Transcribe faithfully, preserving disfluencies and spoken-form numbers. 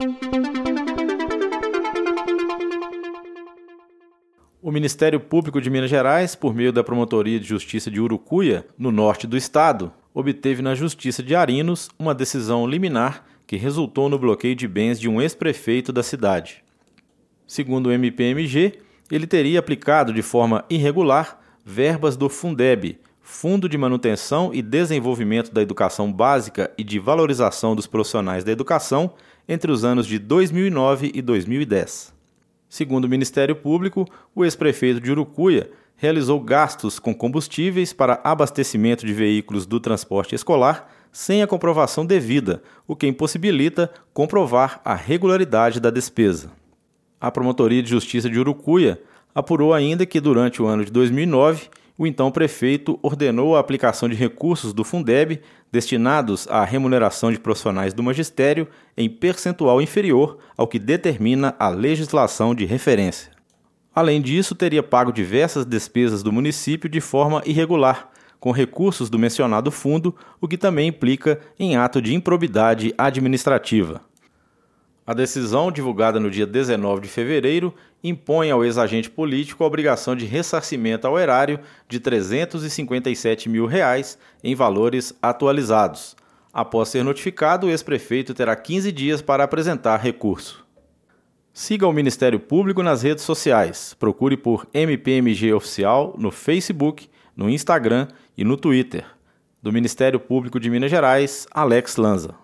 O Ministério Público de Minas Gerais, por meio da Promotoria de Justiça de Urucuia, no norte do estado, obteve na Justiça de Arinos uma decisão liminar que resultou no bloqueio de bens de um ex-prefeito da cidade. Segundo o M P M G, ele teria aplicado de forma irregular verbas do Fundeb, Fundo de Manutenção e Desenvolvimento da Educação Básica e de Valorização dos Profissionais da Educação, entre os anos de dois mil e nove e dois mil e dez. Segundo o Ministério Público, o ex-prefeito de Urucuia realizou gastos com combustíveis para abastecimento de veículos do transporte escolar sem a comprovação devida, o que impossibilita comprovar a regularidade da despesa. A Promotoria de Justiça de Urucuia apurou ainda que, durante o ano de dois mil e nove, o então prefeito ordenou a aplicação de recursos do Fundeb destinados à remuneração de profissionais do magistério em percentual inferior ao que determina a legislação de referência. Além disso, teria pago diversas despesas do município de forma irregular, com recursos do mencionado fundo, o que também implica em ato de improbidade administrativa. A decisão, divulgada no dia dezenove de fevereiro, impõe ao ex-agente político a obrigação de ressarcimento ao erário de trezentos e cinquenta e sete mil reais em valores atualizados. Após ser notificado, o ex-prefeito terá quinze dias para apresentar recurso. Siga o Ministério Público nas redes sociais. Procure por M P M G Oficial no Facebook, no Instagram e no Twitter. Do Ministério Público de Minas Gerais, Alex Lanza.